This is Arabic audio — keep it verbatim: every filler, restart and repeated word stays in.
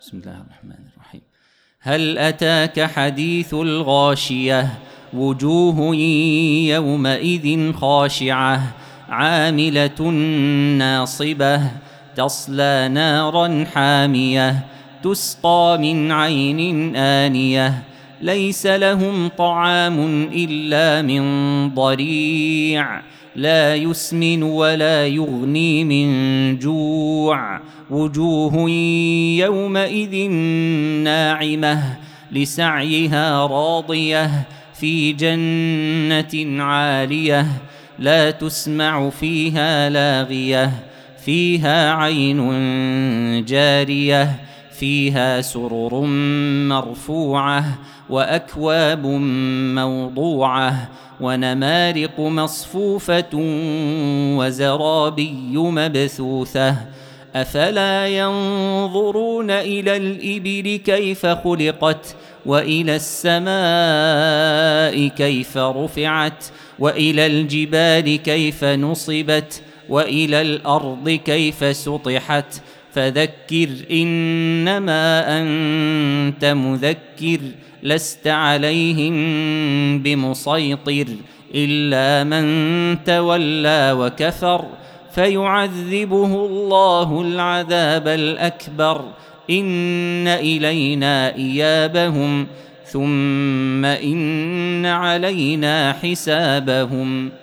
بسم الله الرحمن الرحيم. هل أتاك حديث الغاشية وجوه يومئذ خاشعة عاملة ناصبة تصلى نارا حامية تسقى من عين آنية ليس لهم طعام إلا من ضريع لا يسمن ولا يغني من جوع وجوه يومئذ ناعمة لسعيها راضية في جنة عالية لا تسمع فيها لاغية فيها عين جارية فيها سرر مرفوعة وأكواب موضوعة ونمارق مصفوفة وزرابي مبثوثة أفلا ينظرون إلى الإبل كيف خلقت وإلى السماء كيف رفعت وإلى الجبال كيف نصبت وإلى الأرض كيف سطحت فذكر إنما أنت مذكر لست عليهم بمسيطر إلا من تولى وكفر فيعذبه الله العذاب الأكبر إن إلينا إيابهم ثم إن علينا حسابهم.